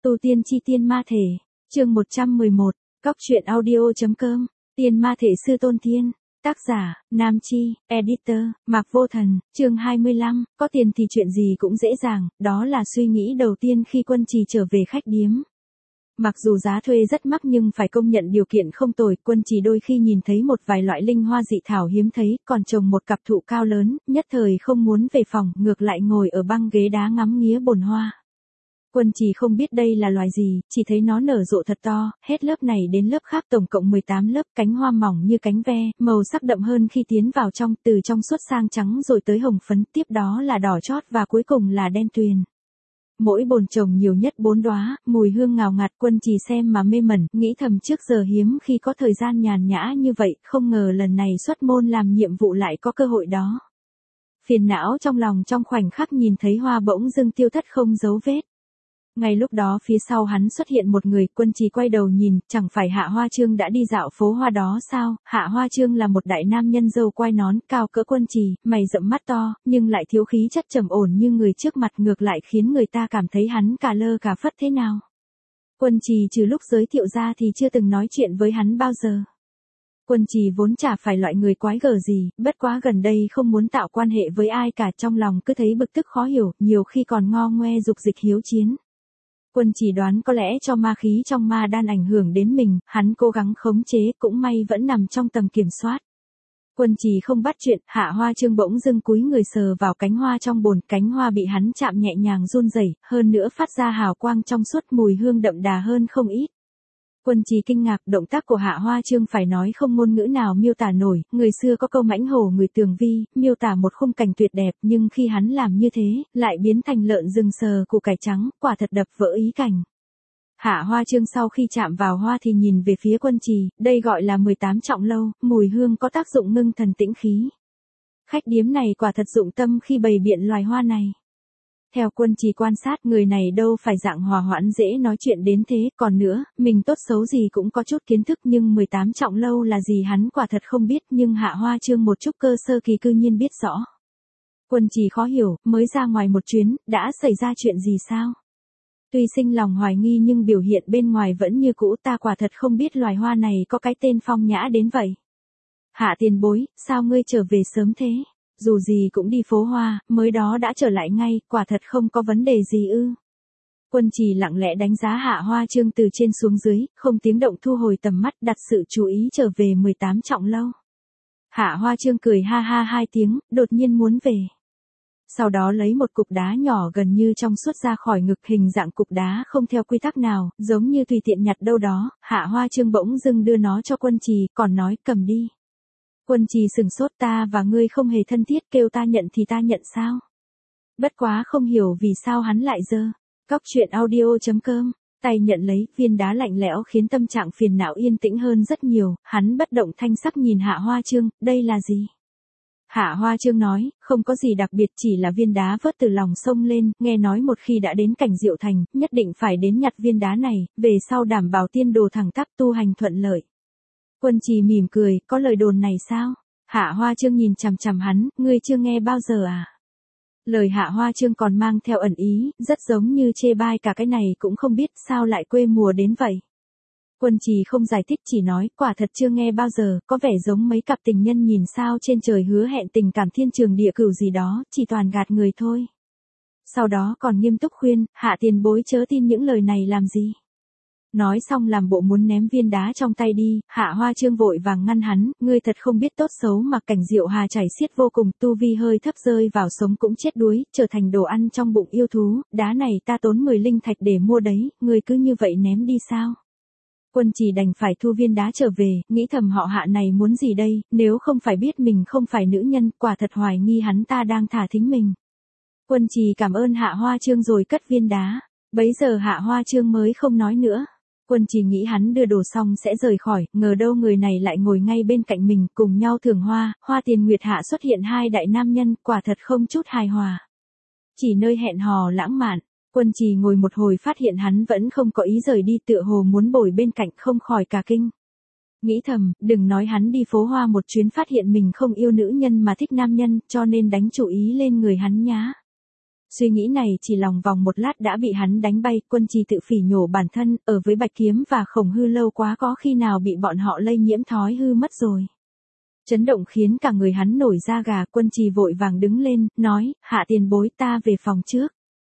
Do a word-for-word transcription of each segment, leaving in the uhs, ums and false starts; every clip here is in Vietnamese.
Tu tiên chi tiên ma thể, chương một trăm mười một, Cóc truyện audio.com, Tiên ma thể sư Tôn Thiên, tác giả, Nam Chi, editor, Mạc Vô Thần, chương hai mươi lăm, có tiền thì chuyện gì cũng dễ dàng, đó là suy nghĩ đầu tiên khi Quân Trì trở về khách điếm. Mặc dù giá thuê rất mắc nhưng phải công nhận điều kiện không tồi, Quân Trì đôi khi nhìn thấy một vài loại linh hoa dị thảo hiếm thấy, còn trồng một cặp thụ cao lớn, nhất thời không muốn về phòng, ngược lại ngồi ở băng ghế đá ngắm nghía bồn hoa. Quân Trì không biết đây là loài gì, chỉ thấy nó nở rộ thật to, hết lớp này đến lớp khác tổng cộng mười tám lớp, cánh hoa mỏng như cánh ve, màu sắc đậm hơn khi tiến vào trong, từ trong suốt sang trắng rồi tới hồng phấn, tiếp đó là đỏ chót và cuối cùng là đen tuyền. Mỗi bồn trồng nhiều nhất bốn đóa, mùi hương ngào ngạt. Quân Trì xem mà mê mẩn, nghĩ thầm trước giờ hiếm khi có thời gian nhàn nhã như vậy, không ngờ lần này xuất môn làm nhiệm vụ lại có cơ hội đó. Phiền não trong lòng trong khoảnh khắc nhìn thấy hoa bỗng dưng tiêu thất không dấu vết. Ngay lúc đó phía sau hắn xuất hiện một người, Quân Trì quay đầu nhìn, chẳng phải Hạ Hoa Trương đã đi dạo phố hoa đó sao? Hạ Hoa Trương là một đại nam nhân râu quai nón, cao cỡ Quân Trì, mày rậm mắt to, nhưng lại thiếu khí chất trầm ổn như người trước mặt, ngược lại khiến người ta cảm thấy hắn cả lơ cả phất thế nào. Quân Trì trừ lúc giới thiệu ra thì chưa từng nói chuyện với hắn bao giờ. Quân Trì vốn chả phải loại người quái gở gì, bất quá gần đây không muốn tạo quan hệ với ai cả, trong lòng cứ thấy bực tức khó hiểu, nhiều khi còn ngo ngoe dục dịch hiếu chiến. Quân Trì đoán có lẽ cho ma khí trong ma đan ảnh hưởng đến mình, hắn cố gắng khống chế, cũng may vẫn nằm trong tầm kiểm soát. Quân Trì không bắt chuyện, Hạ Hoa Trương bỗng dưng cúi người sờ vào cánh hoa trong bồn, cánh hoa bị hắn chạm nhẹ nhàng run rẩy, hơn nữa phát ra hào quang trong suốt, mùi hương đậm đà hơn không ít. Quân Trì kinh ngạc, động tác của Hạ Hoa Trương phải nói không ngôn ngữ nào miêu tả nổi, người xưa có câu mãnh hổ người tường vi, miêu tả một khung cảnh tuyệt đẹp, nhưng khi hắn làm như thế, lại biến thành lợn rừng sờ củ cải trắng, quả thật đập vỡ ý cảnh. Hạ Hoa Trương sau khi chạm vào hoa thì nhìn về phía Quân Trì, đây gọi là mười tám trọng lâu, mùi hương có tác dụng ngưng thần tĩnh khí. Khách điếm này quả thật dụng tâm khi bày biện loài hoa này. Theo Quân Trì quan sát, người này đâu phải dạng hòa hoãn dễ nói chuyện đến thế, còn nữa, mình tốt xấu gì cũng có chút kiến thức, nhưng mười tám trọng lâu là gì hắn quả thật không biết, nhưng Hạ Hoa Trương một chút cơ sơ kỳ cư nhiên biết rõ. Quân Trì khó hiểu, mới ra ngoài một chuyến, đã xảy ra chuyện gì sao? Tuy sinh lòng hoài nghi nhưng biểu hiện bên ngoài vẫn như cũ, ta quả thật không biết loài hoa này có cái tên phong nhã đến vậy. Hạ tiền bối, sao ngươi trở về sớm thế? Dù gì cũng đi phố hoa, mới đó đã trở lại ngay, quả thật không có vấn đề gì ư. Quân Trì lặng lẽ đánh giá Hạ Hoa Trương từ trên xuống dưới, không tiếng động thu hồi tầm mắt, đặt sự chú ý trở về mười tám trọng lâu. Hạ Hoa Trương cười ha ha hai tiếng, đột nhiên muốn về. Sau đó lấy một cục đá nhỏ gần như trong suốt ra khỏi ngực, hình dạng cục đá không theo quy tắc nào, giống như tùy tiện nhặt đâu đó, Hạ Hoa Trương bỗng dưng đưa nó cho Quân Trì, còn nói cầm đi. Quân Trì sừng sốt, ta và ngươi không hề thân thiết, kêu ta nhận thì ta nhận sao? Bất quá không hiểu vì sao hắn lại dơ. Cóc truyện audio.com, tay nhận lấy, viên đá lạnh lẽo khiến tâm trạng phiền não yên tĩnh hơn rất nhiều, hắn bất động thanh sắc nhìn Hạ Hoa Trương, đây là gì? Hạ Hoa Trương nói, không có gì đặc biệt, chỉ là viên đá vớt từ lòng sông lên, nghe nói một khi đã đến cảnh Diệu Thành, nhất định phải đến nhặt viên đá này, về sau đảm bảo tiên đồ thẳng tắp tu hành thuận lợi. Quân Trì mỉm cười, có lời đồn này sao? Hạ Hoa Trương nhìn chằm chằm hắn, ngươi chưa nghe bao giờ à? Lời Hạ Hoa Trương còn mang theo ẩn ý, rất giống như chê bai cả cái này cũng không biết sao lại quê mùa đến vậy. Quân Trì không giải thích, chỉ nói, quả thật chưa nghe bao giờ, có vẻ giống mấy cặp tình nhân nhìn sao trên trời hứa hẹn tình cảm thiên trường địa cửu gì đó, chỉ toàn gạt người thôi. Sau đó còn nghiêm túc khuyên, Hạ tiền bối chớ tin những lời này làm gì. Nói xong làm bộ muốn ném viên đá trong tay đi, Hạ Hoa Trương vội vàng ngăn hắn, ngươi thật không biết tốt xấu mà cảnh Diệu Hà chảy xiết vô cùng, tu vi hơi thấp rơi vào sống cũng chết đuối, trở thành đồ ăn trong bụng yêu thú, đá này ta tốn mười linh thạch để mua đấy, ngươi cứ như vậy ném đi sao? Quân Trì đành phải thu viên đá trở về, nghĩ thầm họ Hạ này muốn gì đây, nếu không phải biết mình không phải nữ nhân, quả thật hoài nghi hắn ta đang thả thính mình. Quân Trì cảm ơn Hạ Hoa Trương rồi cất viên đá, bấy giờ Hạ Hoa Trương mới không nói nữa. Quân Trì nghĩ hắn đưa đồ xong sẽ rời khỏi, ngờ đâu người này lại ngồi ngay bên cạnh mình, cùng nhau thưởng hoa, Hoa Tiền Nguyệt Hạ xuất hiện hai đại nam nhân, quả thật không chút hài hòa. Chỉ nơi hẹn hò lãng mạn, Quân Trì ngồi một hồi phát hiện hắn vẫn không có ý rời đi, tựa hồ muốn bồi bên cạnh, không khỏi cả kinh. Nghĩ thầm, đừng nói hắn đi phố hoa một chuyến phát hiện mình không yêu nữ nhân mà thích nam nhân, cho nên đánh chủ ý lên người hắn nhá. Suy nghĩ này chỉ lòng vòng một lát đã bị hắn đánh bay, Quân Trì tự phỉ nhổ bản thân, ở với Bạch Kiếm và Khổng Hư lâu quá có khi nào bị bọn họ lây nhiễm thói hư mất rồi. Chấn động khiến cả người hắn nổi da gà, Quân Trì vội vàng đứng lên, nói, Hạ tiền bối ta về phòng trước.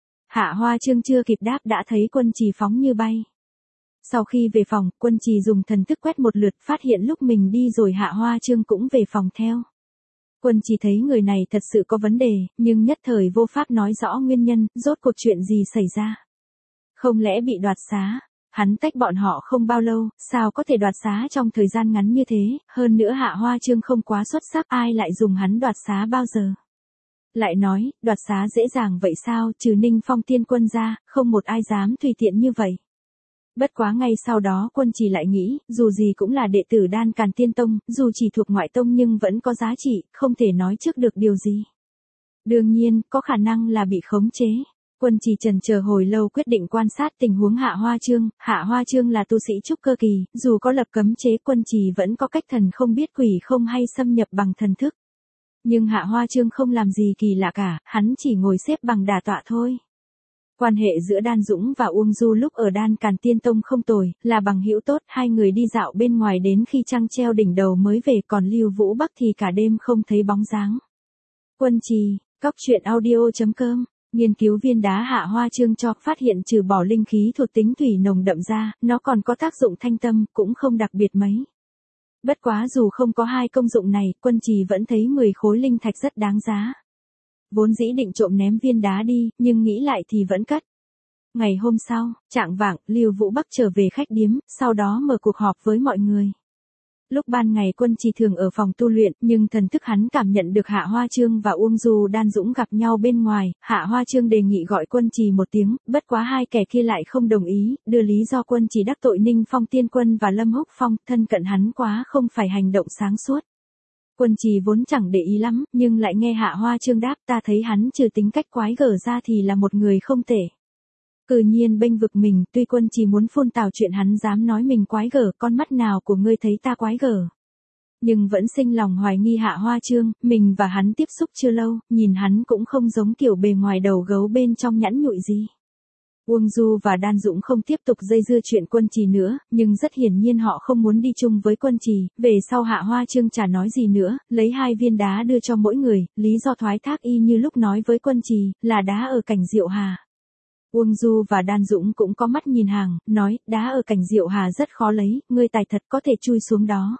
Hạ Hoa Trương chưa kịp đáp đã thấy Quân Trì phóng như bay. Sau khi về phòng, Quân Trì dùng thần thức quét một lượt phát hiện lúc mình đi rồi Hạ Hoa Trương cũng về phòng theo. Quân Trì thấy người này thật sự có vấn đề, nhưng nhất thời vô pháp nói rõ nguyên nhân, rốt cuộc chuyện gì xảy ra. Không lẽ bị đoạt xá? Hắn tách bọn họ không bao lâu, sao có thể đoạt xá trong thời gian ngắn như thế, hơn nữa Hạ Hoa Trương không quá xuất sắc, ai lại dùng hắn đoạt xá bao giờ? Lại nói, đoạt xá dễ dàng vậy sao, trừ Ninh Phong tiên quân ra, không một ai dám tùy tiện như vậy. Bất quá ngay sau đó Quân Trì lại nghĩ, dù gì cũng là đệ tử Đan Càn Tiên Tông, dù chỉ thuộc ngoại tông nhưng vẫn có giá trị, không thể nói trước được điều gì. Đương nhiên, có khả năng là bị khống chế. Quân Trì chần chờ hồi lâu quyết định quan sát tình huống Hạ Hoa Trương, Hạ Hoa Trương là tu sĩ trúc cơ kỳ, dù có lập cấm chế Quân Trì vẫn có cách thần không biết quỷ không hay xâm nhập bằng thần thức. Nhưng Hạ Hoa Trương không làm gì kỳ lạ cả, hắn chỉ ngồi xếp bằng đả tọa thôi. Quan hệ giữa Đan Dũng và Uông Du lúc ở Đan Càn Tiên Tông không tồi, là bằng hữu tốt, hai người đi dạo bên ngoài đến khi trăng treo đỉnh đầu mới về, còn Lưu Vũ Bắc thì cả đêm không thấy bóng dáng. Quân Trì, cóc truyện audio chấm com, nghiên cứu viên đá Hạ Hoa Trương cho phát hiện trừ bỏ linh khí thuộc tính thủy nồng đậm ra, nó còn có tác dụng thanh tâm, cũng không đặc biệt mấy. Bất quá dù không có hai công dụng này, Quân Trì vẫn thấy mười khối linh thạch rất đáng giá. Vốn dĩ định trộm ném viên đá đi, nhưng nghĩ lại thì vẫn cất. Ngày hôm sau, chạng vạng, Lưu Vũ Bắc trở về khách điếm, sau đó mở cuộc họp với mọi người. Lúc ban ngày Quân Trì thường ở phòng tu luyện, nhưng thần thức hắn cảm nhận được Hạ Hoa Trương và Uông Du Đan Dũng gặp nhau bên ngoài, Hạ Hoa Trương đề nghị gọi Quân Trì một tiếng, bất quá hai kẻ kia lại không đồng ý, đưa lý do Quân Trì đắc tội Ninh Phong Tiên Quân và Lâm Húc Phong, thân cận hắn quá không phải hành động sáng suốt. Quân Trì vốn chẳng để ý lắm, nhưng lại nghe Hạ Hoa Trương đáp, ta thấy hắn trừ tính cách quái gở ra thì là một người không tệ. Cự nhiên bênh vực mình, tuy Quân Trì muốn phun tào chuyện hắn dám nói mình quái gở, con mắt nào của ngươi thấy ta quái gở. Nhưng vẫn sinh lòng hoài nghi Hạ Hoa Trương, mình và hắn tiếp xúc chưa lâu, nhìn hắn cũng không giống kiểu bề ngoài đầu gấu bên trong nhẵn nhụi gì. Uông Du và Đan Dũng không tiếp tục dây dưa chuyện Quân Trì nữa, nhưng rất hiển nhiên họ không muốn đi chung với Quân Trì, về sau Hạ Hoa Trương chả nói gì nữa, lấy hai viên đá đưa cho mỗi người, lý do thoái thác y như lúc nói với Quân Trì, là đá ở Cảnh Diệu Hà. Uông Du và Đan Dũng cũng có mắt nhìn hàng, nói, đá ở Cảnh Diệu Hà rất khó lấy, ngươi tài thật có thể chui xuống đó.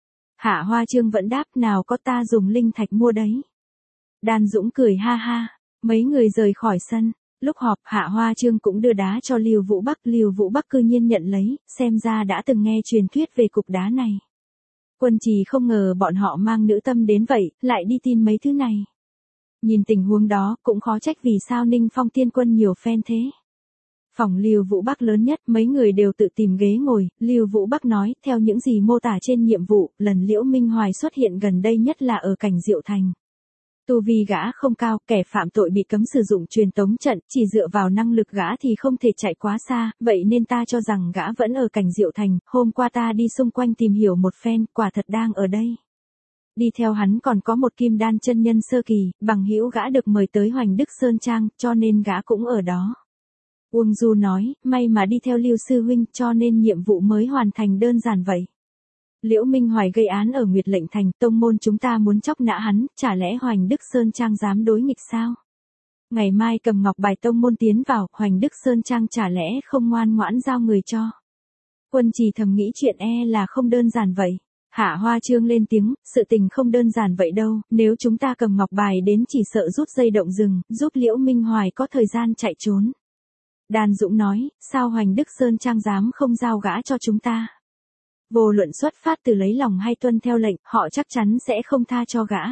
Hạ Hoa Trương vẫn đáp, nào có ta dùng linh thạch mua đấy. Đan Dũng cười ha ha, mấy người rời khỏi sân. Lúc họp, Hạ Hoa Trương cũng đưa đá cho Lưu Vũ Bắc, Lưu Vũ Bắc cư nhiên nhận lấy, xem ra đã từng nghe truyền thuyết về cục đá này. Quân Trì không ngờ bọn họ mang nữ tâm đến vậy, lại đi tin mấy thứ này. Nhìn tình huống đó, cũng khó trách vì sao Ninh Phong Tiên Quân nhiều fan thế. Phòng Lưu Vũ Bắc lớn nhất, mấy người đều tự tìm ghế ngồi, Lưu Vũ Bắc nói, theo những gì mô tả trên nhiệm vụ, lần Liễu Minh Hoài xuất hiện gần đây nhất là ở Cảnh Diệu Thành. Tu vi gã không cao, kẻ phạm tội bị cấm sử dụng truyền tống trận, chỉ dựa vào năng lực gã thì không thể chạy quá xa, vậy nên ta cho rằng gã vẫn ở Cảnh Diệu Thành, hôm qua ta đi xung quanh tìm hiểu một phen, quả thật đang ở đây. Đi theo hắn còn có một kim đan chân nhân sơ kỳ, bằng hữu gã được mời tới Hoành Đức Sơn Trang, cho nên gã cũng ở đó. Uông Du nói, may mà đi theo Lưu Sư Huynh, cho nên nhiệm vụ mới hoàn thành đơn giản vậy. Liễu Minh Hoài gây án ở Nguyệt Lệnh Thành, tông môn chúng ta muốn chóc nã hắn, chả lẽ Hoành Đức Sơn Trang dám đối nghịch sao? Ngày mai cầm ngọc bài tông môn tiến vào, Hoành Đức Sơn Trang chả lẽ không ngoan ngoãn giao người cho? Quân Trì thầm nghĩ chuyện e là không đơn giản vậy. Hạ Hoa Trương lên tiếng, sự tình không đơn giản vậy đâu, nếu chúng ta cầm ngọc bài đến chỉ sợ rút dây động rừng, giúp Liễu Minh Hoài có thời gian chạy trốn. Đan Dũng nói, sao Hoành Đức Sơn Trang dám không giao gã cho chúng ta? Vô luận xuất phát từ lấy lòng hay tuân theo lệnh, họ chắc chắn sẽ không tha cho gã.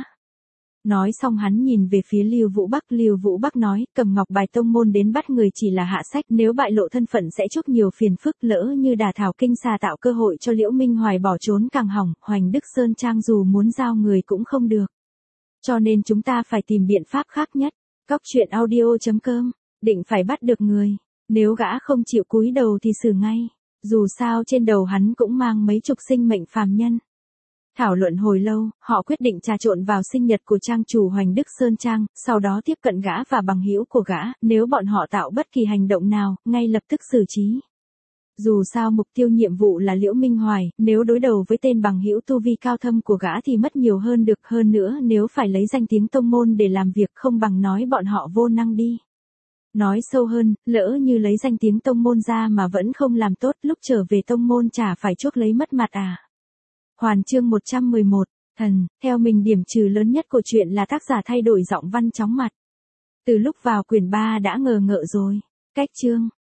Nói xong hắn nhìn về phía Lưu Vũ Bắc, Lưu Vũ Bắc nói, cầm ngọc bài tông môn đến bắt người chỉ là hạ sách, nếu bại lộ thân phận sẽ chuốc nhiều phiền phức, lỡ như đả thảo kinh xà tạo cơ hội cho Liễu Minh Hoài bỏ trốn càng hỏng, Hoành Đức Sơn Trang dù muốn giao người cũng không được. Cho nên chúng ta phải tìm biện pháp khác nhất. Cóc truyện audio chấm com, định phải bắt được người, nếu gã không chịu cúi đầu thì xử ngay. Dù sao trên đầu hắn cũng mang mấy chục sinh mệnh phàm nhân. Thảo luận hồi lâu, họ quyết định trà trộn vào sinh nhật của trang chủ Hoành Đức Sơn Trang, sau đó tiếp cận gã và bằng hữu của gã, nếu bọn họ tạo bất kỳ hành động nào, ngay lập tức xử trí. Dù sao mục tiêu nhiệm vụ là Liễu Minh Hoài, nếu đối đầu với tên bằng hữu tu vi cao thâm của gã thì mất nhiều hơn được, hơn nữa nếu phải lấy danh tiếng tông môn để làm việc không bằng nói bọn họ vô năng đi. Nói sâu hơn, lỡ như lấy danh tiếng tông môn ra mà vẫn không làm tốt, lúc trở về tông môn chả phải chuốc lấy mất mặt à. Hoàn chương một trăm mười một, thần, theo mình điểm trừ lớn nhất của chuyện là tác giả thay đổi giọng văn chóng mặt. Từ lúc vào quyển ba đã ngờ ngợ rồi. Cách chương